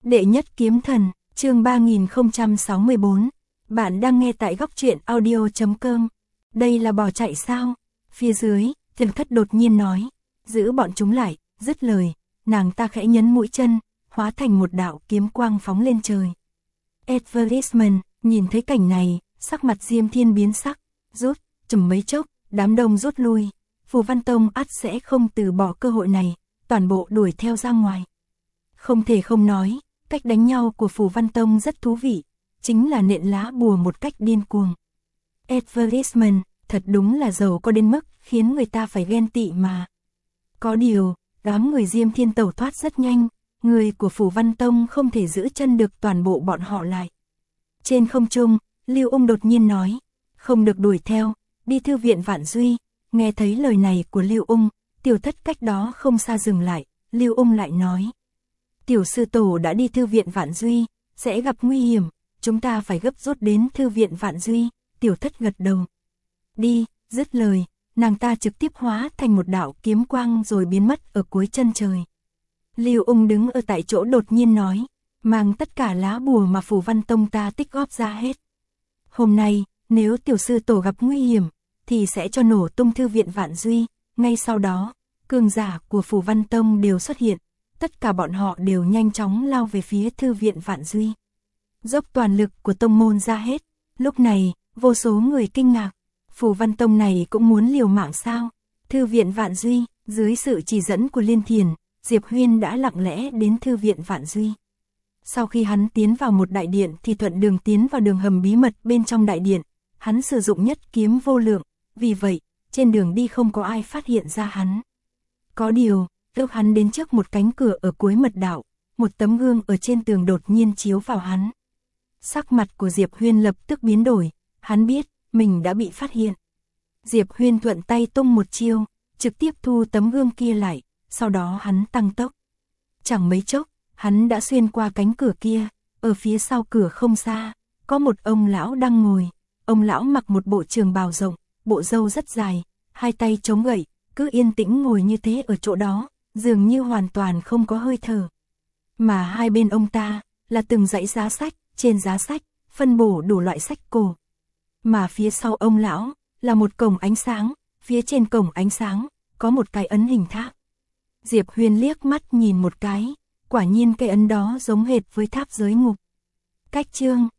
Đệ nhất kiếm thần, chương 3064. Bạn đang nghe tại góc truyện audio.com. Đây là bỏ chạy sao? Phía dưới, Thần Thất đột nhiên nói. Giữ bọn chúng lại, dứt lời, nàng ta khẽ nhấn mũi chân, hóa thành một đạo kiếm quang phóng lên trời. Advertisement, nhìn thấy cảnh này, sắc mặt Diêm Thiên biến sắc, rút, chừng mấy chốc, đám đông rút lui. Phù Văn Tông ắt sẽ không từ bỏ cơ hội này, toàn bộ đuổi theo ra ngoài. Không thể không nói, cách đánh nhau của Phù Văn Tông rất thú vị, chính là nện lá bùa một cách điên cuồng. Advertisement, thật đúng là giàu có đến mức khiến người ta phải ghen tị mà. Có điều, đám người Diêm Thiên tẩu thoát rất nhanh, người của Phù Văn Tông không thể giữ chân được toàn bộ bọn họ lại. Trên không trung, Lưu Ung đột nhiên nói, không được đuổi theo, đi thư viện Vạn Duy. Nghe thấy lời này của Lưu Ung, Tiểu Thất cách đó không xa dừng lại, Lưu Ung lại nói. Tiểu sư tổ đã đi thư viện Vạn Duy, sẽ gặp nguy hiểm, chúng ta phải gấp rút đến thư viện Vạn Duy. Tiểu Thất gật đầu. Đi, dứt lời, nàng ta trực tiếp hóa thành một đạo kiếm quang rồi biến mất ở cuối chân trời. Lưu Ung đứng ở tại chỗ đột nhiên nói, mang tất cả lá bùa mà Phù Văn Tông ta tích góp ra hết. Hôm nay, nếu tiểu sư tổ gặp nguy hiểm, thì sẽ cho nổ tung thư viện Vạn Duy. Ngay sau đó, cường giả của Phù Văn Tông đều xuất hiện, tất cả bọn họ đều nhanh chóng lao về phía thư viện Vạn Duy. Dốc toàn lực của tông môn ra hết, lúc này, vô số người kinh ngạc, Phù Văn Tông này cũng muốn liều mạng sao? Thư viện Vạn Duy, dưới sự chỉ dẫn của Liên Thiền, Diệp Huyên đã lặng lẽ đến thư viện Vạn Duy. Sau khi hắn tiến vào một đại điện thì thuận đường tiến vào đường hầm bí mật bên trong đại điện, hắn sử dụng nhất kiếm vô lượng, vì vậy, trên đường đi không có ai phát hiện ra hắn. Có điều, lúc hắn đến trước một cánh cửa ở cuối mật đạo, một tấm gương ở trên tường đột nhiên chiếu vào hắn. Sắc mặt của Diệp Huyên lập tức biến đổi, hắn biết, mình đã bị phát hiện. Diệp Huyên thuận tay tung một chiêu, trực tiếp thu tấm gương kia lại, sau đó hắn tăng tốc. Chẳng mấy chốc, hắn đã xuyên qua cánh cửa kia, ở phía sau cửa không xa, có một ông lão đang ngồi. Ông lão mặc một bộ trường bào rộng, bộ râu rất dài, hai tay chống gậy, cứ yên tĩnh ngồi như thế ở chỗ đó, dường như hoàn toàn không có hơi thở. Mà hai bên ông ta, là từng dãy giá sách, trên giá sách, phân bổ đủ loại sách cổ. Mà phía sau ông lão, là một cổng ánh sáng, phía trên cổng ánh sáng, có một cái ấn hình tháp. Diệp Huyên liếc mắt nhìn một cái, quả nhiên cái ấn đó giống hệt với tháp giới ngục. Cách chương